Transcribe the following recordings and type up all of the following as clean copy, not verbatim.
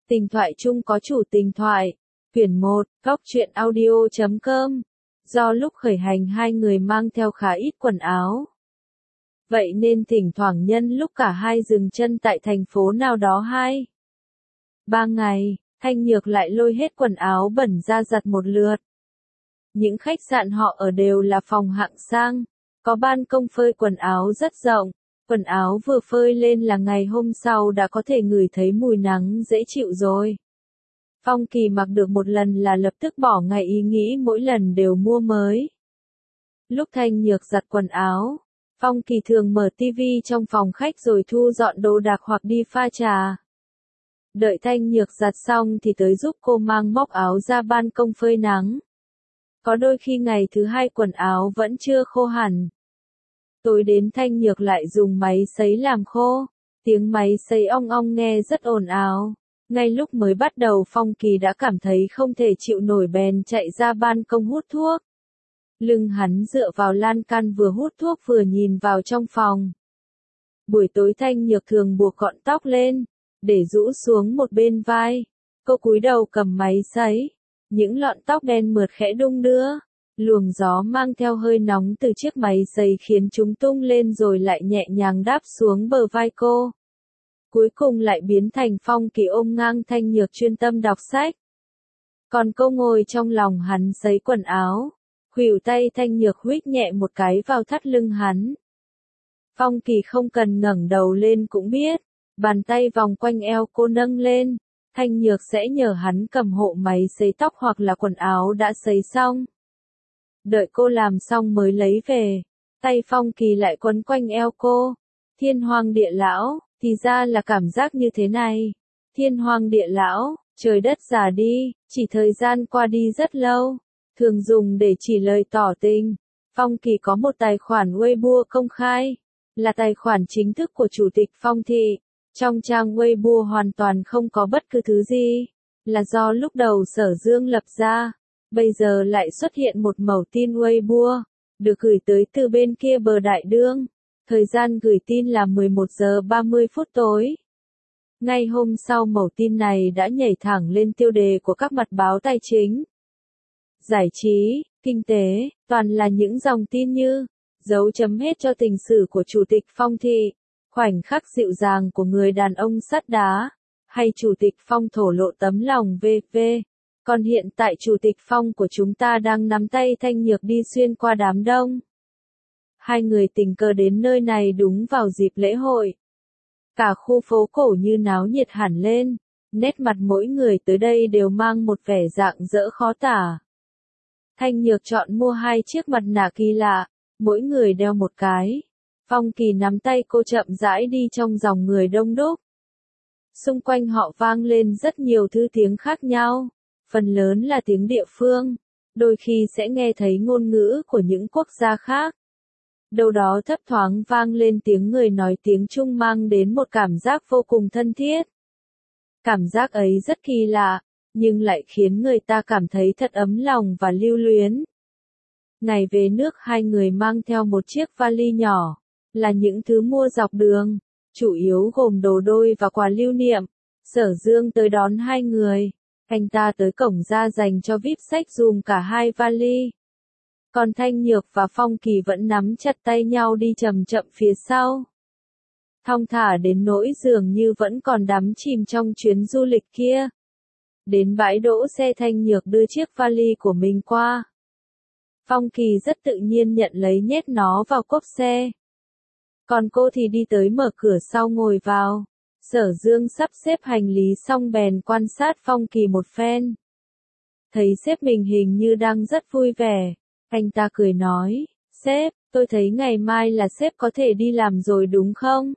Tình thoại chung có chủ tình thoại. Quyển 1, Góc truyện audio.com. Do lúc khởi hành hai người mang theo khá ít quần áo. Vậy nên thỉnh thoảng nhân lúc cả hai dừng chân tại thành phố nào đó 2-3 ngày, Thanh Nhược lại lôi hết quần áo bẩn ra giặt một lượt. Những khách sạn họ ở đều là phòng hạng sang, có ban công phơi quần áo rất rộng. Quần áo vừa phơi lên là ngày hôm sau đã có thể ngửi thấy mùi nắng dễ chịu rồi. Phong Kỳ mặc được một lần là lập tức bỏ ngay ý nghĩ mỗi lần đều mua mới. Lúc Thanh Nhược giặt quần áo, Phong Kỳ thường mở tivi trong phòng khách rồi thu dọn đồ đạc hoặc đi pha trà. Đợi Thanh Nhược giặt xong thì tới giúp cô mang móc áo ra ban công phơi nắng. Có đôi khi ngày thứ hai quần áo vẫn chưa khô hẳn. Tối đến Thanh Nhược lại dùng máy sấy làm khô. Tiếng máy sấy ong ong nghe rất ồn ào. Ngay lúc mới bắt đầu Phong Kỳ đã cảm thấy không thể chịu nổi bèn chạy ra ban công hút thuốc. Lưng hắn dựa vào lan can vừa hút thuốc vừa nhìn vào trong phòng. Buổi tối Thanh Nhược thường buộc gọn tóc lên, để rũ xuống một bên vai. Cô cúi đầu cầm máy sấy. Những lọn tóc đen mượt khẽ đung đưa. Luồng gió mang theo hơi nóng từ chiếc máy sấy khiến chúng tung lên rồi lại nhẹ nhàng đáp xuống bờ vai cô. Cuối cùng lại biến thành Phong Kỳ ôm ngang Thanh Nhược chuyên tâm đọc sách. Còn cô ngồi trong lòng hắn sấy quần áo. Khuỷu tay Thanh Nhược huých nhẹ một cái vào thắt lưng hắn. Phong Kỳ không cần ngẩng đầu lên cũng biết. Bàn tay vòng quanh eo cô nâng lên. Thanh Nhược sẽ nhờ hắn cầm hộ máy sấy tóc hoặc là quần áo đã sấy xong. Đợi cô làm xong mới lấy về. Tay Phong Kỳ lại quấn quanh eo cô. Thiên hoàng địa lão, thì ra là cảm giác như thế này. Thiên hoàng địa lão, trời đất già đi, chỉ thời gian qua đi rất lâu. Thường dùng để chỉ lời tỏ tình. Phong Kỳ có một tài khoản Weibo công khai. Là tài khoản chính thức của Chủ tịch Phong Thị. Trong trang Weibo hoàn toàn không có bất cứ thứ gì. Là do lúc đầu Sở Dương lập ra. Bây giờ lại xuất hiện một mẩu tin Weibo, được gửi tới từ bên kia bờ đại dương. Thời gian gửi tin là 11 giờ 30 phút tối. Ngay hôm sau mẩu tin này đã nhảy thẳng lên tiêu đề của các mặt báo tài chính, giải trí, kinh tế, toàn là những dòng tin như dấu chấm hết cho tình sử của Chủ tịch Phong Thị, khoảnh khắc dịu dàng của người đàn ông sắt đá, hay Chủ tịch Phong thổ lộ tấm lòng v.v. Còn hiện tại Chủ tịch Phong của chúng ta đang nắm tay Thanh Nhược đi xuyên qua đám đông. Hai người tình cờ đến nơi này đúng vào dịp lễ hội. Cả khu phố cổ như náo nhiệt hẳn lên, nét mặt mỗi người tới đây đều mang một vẻ rạng rỡ khó tả. Thanh Nhược chọn mua 2 chiếc mặt nạ kỳ lạ, mỗi người đeo một cái. Phong Kỳ nắm tay cô chậm rãi đi trong dòng người đông đúc. Xung quanh họ vang lên rất nhiều thứ tiếng khác nhau. Phần lớn là tiếng địa phương, đôi khi sẽ nghe thấy ngôn ngữ của những quốc gia khác. Đâu đó thấp thoáng vang lên tiếng người nói tiếng Trung mang đến một cảm giác vô cùng thân thiết. Cảm giác ấy rất kỳ lạ, nhưng lại khiến người ta cảm thấy thật ấm lòng và lưu luyến. Ngày về nước hai người mang theo một chiếc vali nhỏ, là những thứ mua dọc đường, chủ yếu gồm đồ đôi và quà lưu niệm. Sở Dương tới đón hai người. Anh ta tới cổng ra dành cho VIP sách dùm cả 2 vali. Còn Thanh Nhược và Phong Kỳ vẫn nắm chặt tay nhau đi chậm chậm phía sau. Thong thả đến nỗi dường như vẫn còn đắm chìm trong chuyến du lịch kia. Đến bãi đỗ xe Thanh Nhược đưa chiếc vali của mình qua. Phong Kỳ rất tự nhiên nhận lấy nhét nó vào cốp xe. Còn cô thì đi tới mở cửa sau ngồi vào. Sở Dương sắp xếp hành lý xong bèn quan sát Phong Kỳ một phen. Thấy sếp mình hình như đang rất vui vẻ. Anh ta cười nói, sếp, tôi thấy ngày mai là sếp có thể đi làm rồi đúng không?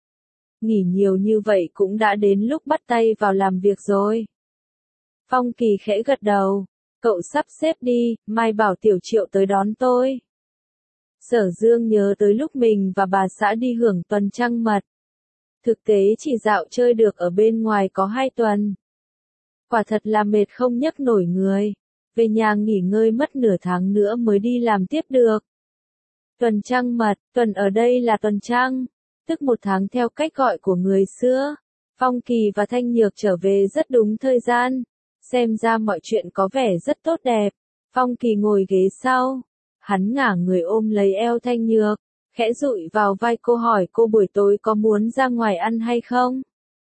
Nghỉ nhiều như vậy cũng đã đến lúc bắt tay vào làm việc rồi. Phong Kỳ khẽ gật đầu, cậu sắp xếp đi, mai bảo Tiểu Triệu tới đón tôi. Sở Dương nhớ tới lúc mình và bà xã đi hưởng tuần trăng mật. Thực tế chỉ dạo chơi được ở bên ngoài có 2 tuần. Quả thật là mệt không nhấc nổi người. Về nhà nghỉ ngơi mất nửa tháng nữa mới đi làm tiếp được. Tuần trăng mật, tuần ở đây là tuần trăng, tức 1 tháng theo cách gọi của người xưa. Phong Kỳ và Thanh Nhược trở về rất đúng thời gian. Xem ra mọi chuyện có vẻ rất tốt đẹp. Phong Kỳ ngồi ghế sau. Hắn ngả người ôm lấy eo Thanh Nhược, khẽ dụi vào vai cô hỏi cô buổi tối có muốn ra ngoài ăn hay không?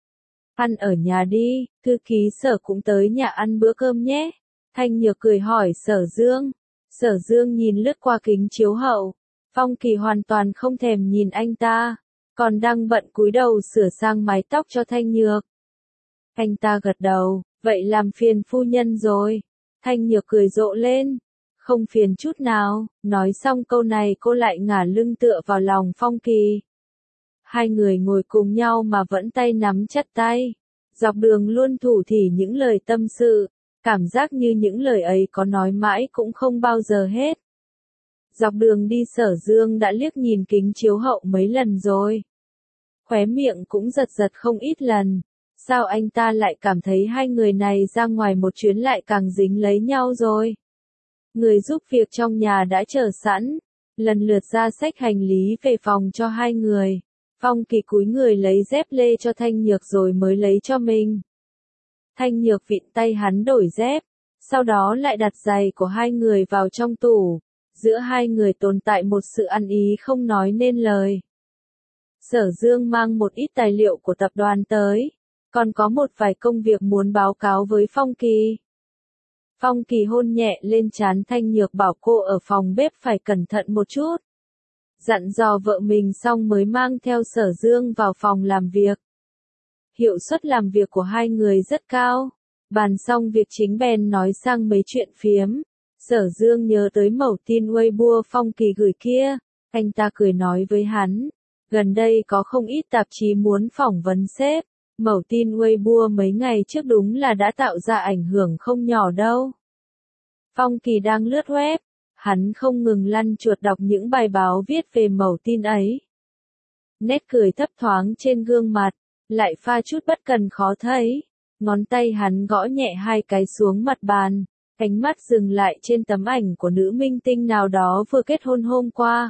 Ăn ở nhà đi, thư ký Sở cũng tới nhà ăn bữa cơm nhé. Thanh Nhược cười hỏi Sở Dương. Sở Dương nhìn lướt qua kính chiếu hậu. Phong Kỳ hoàn toàn không thèm nhìn anh ta, còn đang bận cúi đầu sửa sang mái tóc cho Thanh Nhược. Anh ta gật đầu, vậy làm phiền phu nhân rồi. Thanh Nhược cười rộ lên. Không phiền chút nào, nói xong câu này cô lại ngả lưng tựa vào lòng Phong Kỳ. Hai người ngồi cùng nhau mà vẫn tay nắm chặt tay. Dọc đường luôn thủ thỉ những lời tâm sự, cảm giác như những lời ấy có nói mãi cũng không bao giờ hết. Dọc đường đi Sở Dương đã liếc nhìn kính chiếu hậu mấy lần rồi. Khóe miệng cũng giật giật không ít lần. Sao anh ta lại cảm thấy hai người này ra ngoài một chuyến lại càng dính lấy nhau rồi? Người giúp việc trong nhà đã chờ sẵn, lần lượt ra xách hành lý về phòng cho hai người. Phong Kỳ cúi người lấy dép lê cho Thanh Nhược rồi mới lấy cho mình. Thanh Nhược vịn tay hắn đổi dép, sau đó lại đặt giày của hai người vào trong tủ. Giữa hai người tồn tại một sự ăn ý không nói nên lời. Sở Dương mang một ít tài liệu của tập đoàn tới, còn có một vài công việc muốn báo cáo với Phong Kỳ. Phong Kỳ hôn nhẹ lên trán Thanh Nhược bảo cô ở phòng bếp phải cẩn thận một chút. Dặn dò vợ mình xong mới mang theo Sở Dương vào phòng làm việc. Hiệu suất làm việc của hai người rất cao. Bàn xong việc chính bèn nói sang mấy chuyện phiếm. Sở Dương nhớ tới mẩu tin Weibo Phong Kỳ gửi kia. Anh ta cười nói với hắn. Gần đây có không ít tạp chí muốn phỏng vấn sếp. Mẩu tin Weibo mấy ngày trước đúng là đã tạo ra ảnh hưởng không nhỏ đâu. Phong Kỳ đang lướt web. Hắn không ngừng lăn chuột đọc những bài báo viết về mẩu tin ấy. Nét cười thấp thoáng trên gương mặt, lại pha chút bất cần khó thấy. Ngón tay hắn gõ nhẹ hai cái xuống mặt bàn, ánh mắt dừng lại trên tấm ảnh của nữ minh tinh nào đó vừa kết hôn hôm qua.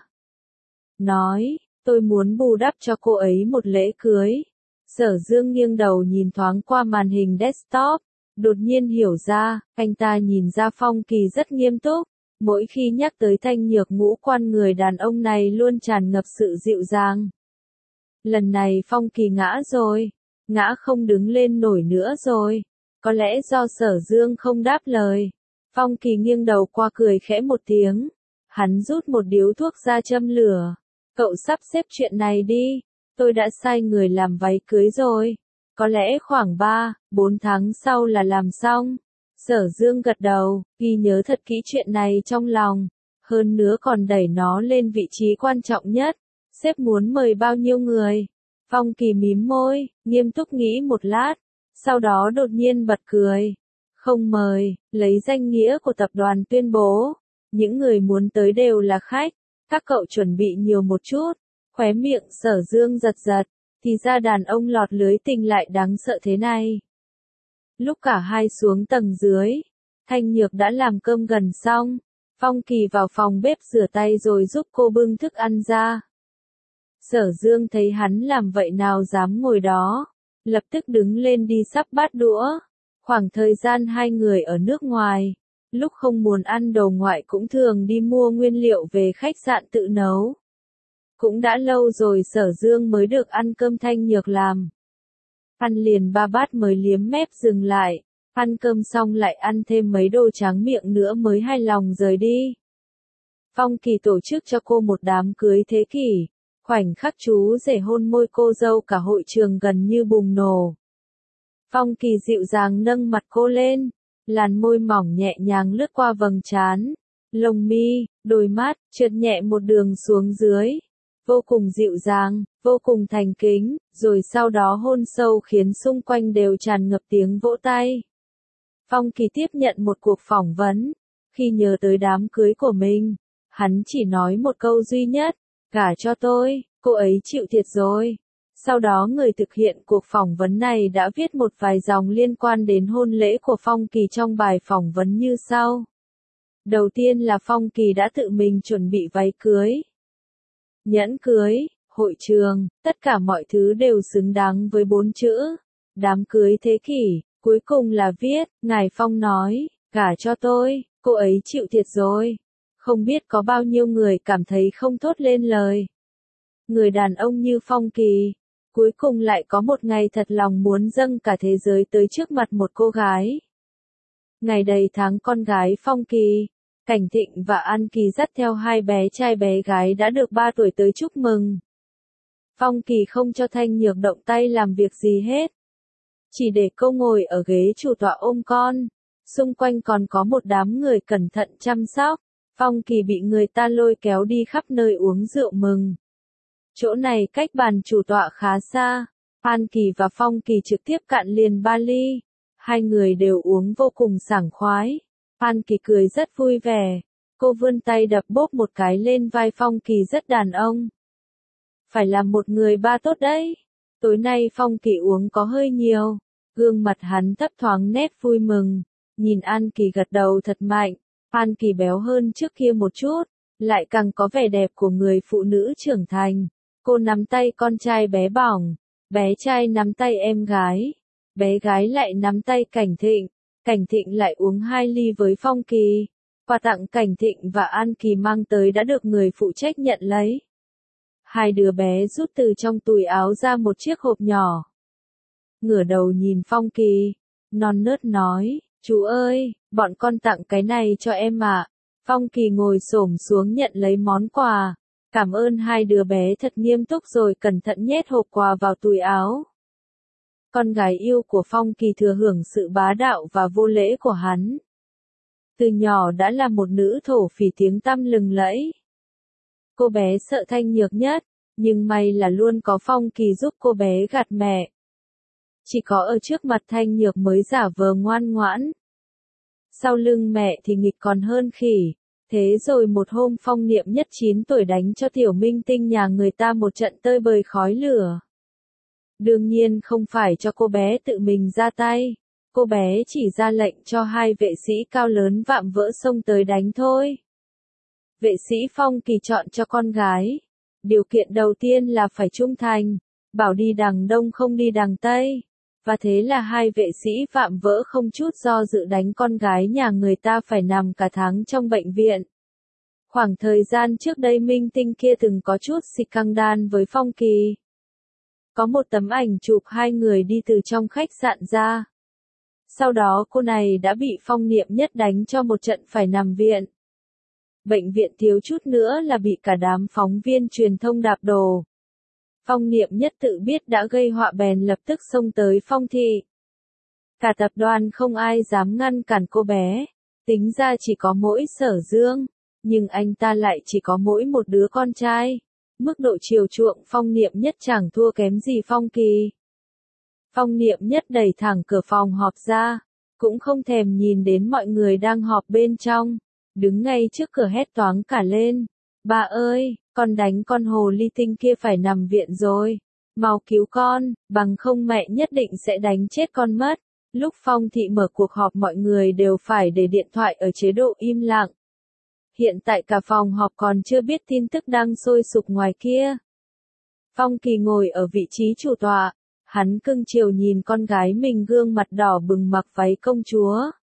Nói, tôi muốn bù đắp cho cô ấy một lễ cưới. Sở Dương nghiêng đầu nhìn thoáng qua màn hình desktop, đột nhiên hiểu ra, anh ta nhìn ra Phong Kỳ rất nghiêm túc. Mỗi khi nhắc tới Thanh Nhược ngũ quan người đàn ông này luôn tràn ngập sự dịu dàng. Lần này Phong Kỳ ngã rồi, ngã không đứng lên nổi nữa rồi. Có lẽ do Sở Dương không đáp lời. Phong Kỳ nghiêng đầu qua cười khẽ một tiếng. Hắn rút một điếu thuốc ra châm lửa. Cậu sắp xếp chuyện này đi. Tôi đã sai người làm váy cưới rồi. Có lẽ khoảng 3-4 tháng sau là làm xong. Sở Dương gật đầu, ghi nhớ thật kỹ chuyện này trong lòng. Hơn nữa còn đẩy nó lên vị trí quan trọng nhất. Sếp muốn mời bao nhiêu người? Phong Kỳ mím môi, nghiêm túc nghĩ một lát. Sau đó đột nhiên bật cười. Không mời, lấy danh nghĩa của tập đoàn tuyên bố. Những người muốn tới đều là khách. Các cậu chuẩn bị nhiều một chút. Khóe miệng Sở Dương giật giật. Thì ra đàn ông lọt lưới tình lại đáng sợ thế này. Lúc cả hai xuống tầng dưới, Thanh Nhược đã làm cơm gần xong. Phong Kỳ vào phòng bếp rửa tay rồi giúp cô bưng thức ăn ra. Sở Dương thấy hắn làm vậy nào dám ngồi đó. Lập tức đứng lên đi sắp bát đũa. Khoảng thời gian hai người ở nước ngoài, lúc không muốn ăn đồ ngoại cũng thường đi mua nguyên liệu về khách sạn tự nấu. Cũng đã lâu rồi Sở Dương mới được ăn cơm Thanh Nhược làm. Ăn liền 3 bát mới liếm mép dừng lại. Ăn cơm xong lại ăn thêm mấy đồ tráng miệng nữa mới hài lòng rời đi. Phong Kỳ tổ chức cho cô một đám cưới thế kỷ. Khoảnh khắc chú rể hôn môi cô dâu cả hội trường gần như bùng nổ. Phong Kỳ dịu dàng nâng mặt cô lên. Làn môi mỏng nhẹ nhàng lướt qua vầng trán, lông mi, đôi mắt, trượt nhẹ một đường xuống dưới. Vô cùng dịu dàng, vô cùng thành kính, rồi sau đó hôn sâu khiến xung quanh đều tràn ngập tiếng vỗ tay. Phong Kỳ tiếp nhận một cuộc phỏng vấn. Khi nhớ tới đám cưới của mình, hắn chỉ nói một câu duy nhất, gả cho tôi, cô ấy chịu thiệt rồi. Sau đó người thực hiện cuộc phỏng vấn này đã viết một vài dòng liên quan đến hôn lễ của Phong Kỳ trong bài phỏng vấn như sau. Đầu tiên là Phong Kỳ đã tự mình chuẩn bị váy cưới, nhẫn cưới, hội trường, tất cả mọi thứ đều xứng đáng với 4 chữ, đám cưới thế kỷ, cuối cùng là viết, Ngài Phong nói, gả cho tôi, cô ấy chịu thiệt rồi. Không biết có bao nhiêu người cảm thấy không thốt lên lời. Người đàn ông như Phong Kỳ, cuối cùng lại có một ngày thật lòng muốn dâng cả thế giới tới trước mặt một cô gái. Ngày đầy tháng con gái Phong Kỳ, Cảnh Thịnh và An Kỳ dắt theo hai bé trai bé gái đã được 3 tuổi tới chúc mừng. Phong Kỳ không cho Thanh Nhược động tay làm việc gì hết. Chỉ để cô ngồi ở ghế chủ tọa ôm con. Xung quanh còn có một đám người cẩn thận chăm sóc. Phong Kỳ bị người ta lôi kéo đi khắp nơi uống rượu mừng. Chỗ này cách bàn chủ tọa khá xa. An Kỳ và Phong Kỳ trực tiếp cạn liền 3 ly. Hai người đều uống vô cùng sảng khoái. An Kỳ cười rất vui vẻ. Cô vươn tay đập bốp một cái lên vai Phong Kỳ rất đàn ông. Phải là một người ba tốt đấy. Tối nay Phong Kỳ uống có hơi nhiều. Gương mặt hắn thấp thoáng nét vui mừng. Nhìn An Kỳ gật đầu thật mạnh. An Kỳ béo hơn trước kia một chút. Lại càng có vẻ đẹp của người phụ nữ trưởng thành. Cô nắm tay con trai bé bỏng. Bé trai nắm tay em gái. Bé gái lại nắm tay Cảnh Thịnh. Cảnh Thịnh lại uống 2 ly với Phong Kỳ. Quà tặng Cảnh Thịnh và An Kỳ mang tới đã được người phụ trách nhận lấy. Hai đứa bé rút từ trong túi áo ra một chiếc hộp nhỏ. Ngửa đầu nhìn Phong Kỳ, non nớt nói, chú ơi, bọn con tặng cái này cho em ạ. Phong Kỳ ngồi xổm xuống nhận lấy món quà. Cảm ơn hai đứa bé thật nghiêm túc rồi cẩn thận nhét hộp quà vào túi áo. Con gái yêu của Phong Kỳ thừa hưởng sự bá đạo và vô lễ của hắn. Từ nhỏ đã là một nữ thổ phỉ tiếng tăm lừng lẫy. Cô bé sợ Thanh Nhược nhất, nhưng may là luôn có Phong Kỳ giúp cô bé gạt mẹ. Chỉ có ở trước mặt Thanh Nhược mới giả vờ ngoan ngoãn. Sau lưng mẹ thì nghịch còn hơn khỉ. Thế rồi một hôm Phong Niệm Nhất 9 tuổi đánh cho tiểu minh tinh nhà người ta một trận tơi bời khói lửa. Đương nhiên không phải cho cô bé tự mình ra tay. Cô bé chỉ ra lệnh cho hai vệ sĩ cao lớn vạm vỡ xông tới đánh thôi. Vệ sĩ Phong Kỳ chọn cho con gái. Điều kiện đầu tiên là phải trung thành, bảo đi đằng đông không đi đằng tây. Và thế là hai vệ sĩ vạm vỡ không chút do dự đánh con gái nhà người ta phải nằm cả tháng trong bệnh viện. Khoảng thời gian trước đây minh tinh kia từng có chút scandal với Phong Kỳ. Có một tấm ảnh chụp hai người đi từ trong khách sạn ra. Sau đó cô này đã bị Phong Niệm Nhất đánh cho một trận phải nằm viện. Bệnh viện thiếu chút nữa là bị cả đám phóng viên truyền thông đạp đổ. Phong Niệm Nhất tự biết đã gây họa bèn lập tức xông tới Phong thị. Cả tập đoàn không ai dám ngăn cản cô bé. Tính ra chỉ có mỗi Sở Dương, nhưng anh ta lại chỉ có mỗi một đứa con trai. Mức độ chiều chuộng Phong Niệm Nhất chẳng thua kém gì Phong Kỳ. Phong Niệm Nhất đẩy thẳng cửa phòng họp ra, cũng không thèm nhìn đến mọi người đang họp bên trong. Đứng ngay trước cửa hét toáng cả lên. Bà ơi, con đánh con hồ ly tinh kia phải nằm viện rồi. Mau cứu con, bằng không mẹ nhất định sẽ đánh chết con mất. Lúc Phong thị mở cuộc họp mọi người đều phải để điện thoại ở chế độ im lặng. Hiện tại cả phòng họp còn chưa biết tin tức đang sôi sục ngoài kia. Phong Kỳ ngồi ở vị trí chủ tọa. Hắn cưng chiều nhìn con gái mình gương mặt đỏ bừng mặc váy công chúa.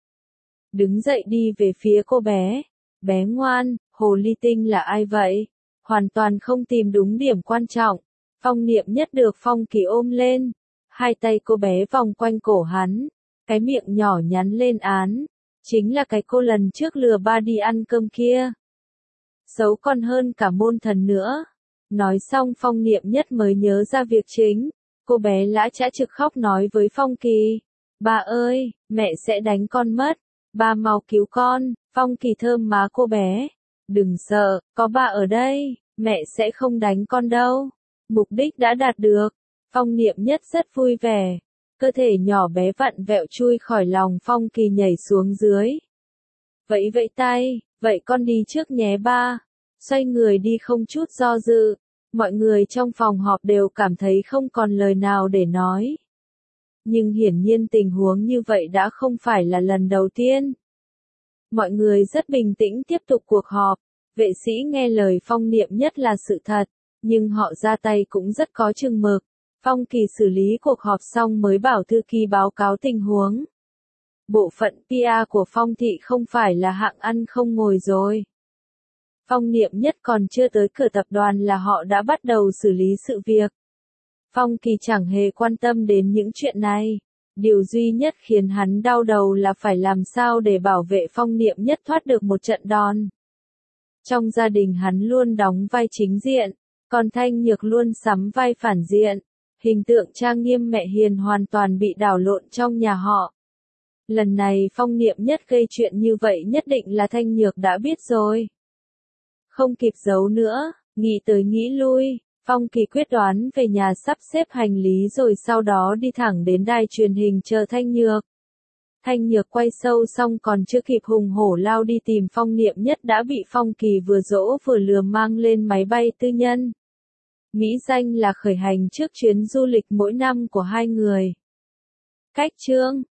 Đứng dậy đi về phía cô bé. Bé ngoan, hồ ly tinh là ai vậy? Hoàn toàn không tìm đúng điểm quan trọng. Phong Niệm Nhất được Phong Kỳ ôm lên. Hai tay cô bé vòng quanh cổ hắn. Cái miệng nhỏ nhắn lên án. Chính là cái cô lần trước lừa ba đi ăn cơm kia. Xấu còn hơn cả môn thần nữa. Nói xong Phong Niệm Nhất mới nhớ ra việc chính. Cô bé lã chã trực khóc nói với Phong Kỳ. Bà ơi, mẹ sẽ đánh con mất. Bà mau cứu con. Phong Kỳ thơm má cô bé. Đừng sợ, có bà ở đây, mẹ sẽ không đánh con đâu. Mục đích đã đạt được. Phong Niệm Nhất rất vui vẻ. Cơ thể nhỏ bé vặn vẹo chui khỏi lòng Phong Kỳ nhảy xuống dưới. Vẫy vẫy tay, vậy con đi trước nhé ba. Xoay người đi không chút do dự. Mọi người trong phòng họp đều cảm thấy không còn lời nào để nói. Nhưng hiển nhiên tình huống như vậy đã không phải là lần đầu tiên. Mọi người rất bình tĩnh tiếp tục cuộc họp. Vệ sĩ nghe lời Phong Niệm Nhất là sự thật, nhưng họ ra tay cũng rất có chừng mực. Phong Kỳ xử lý cuộc họp xong mới bảo thư ký báo cáo tình huống. Bộ phận PR của Phong Thị không phải là hạng ăn không ngồi rồi. Phong Niệm Nhất còn chưa tới cửa tập đoàn là họ đã bắt đầu xử lý sự việc. Phong Kỳ chẳng hề quan tâm đến những chuyện này. Điều duy nhất khiến hắn đau đầu là phải làm sao để bảo vệ Phong Niệm Nhất thoát được một trận đòn. Trong gia đình hắn luôn đóng vai chính diện, còn Thanh Nhược luôn sắm vai phản diện. Hình tượng trang nghiêm mẹ hiền hoàn toàn bị đảo lộn trong nhà họ. Lần này Phong Niệm Nhất gây chuyện như vậy nhất định là Thanh Nhược đã biết rồi. Không kịp giấu nữa, nghĩ tới nghĩ lui, Phong Kỳ quyết đoán về nhà sắp xếp hành lý rồi sau đó đi thẳng đến đài truyền hình chờ Thanh Nhược. Thanh Nhược quay sâu xong còn chưa kịp hùng hổ lao đi tìm Phong Niệm Nhất đã bị Phong Kỳ vừa dỗ vừa lừa mang lên máy bay tư nhân. Mỹ danh là khởi hành trước chuyến du lịch mỗi năm của hai người. Cách chương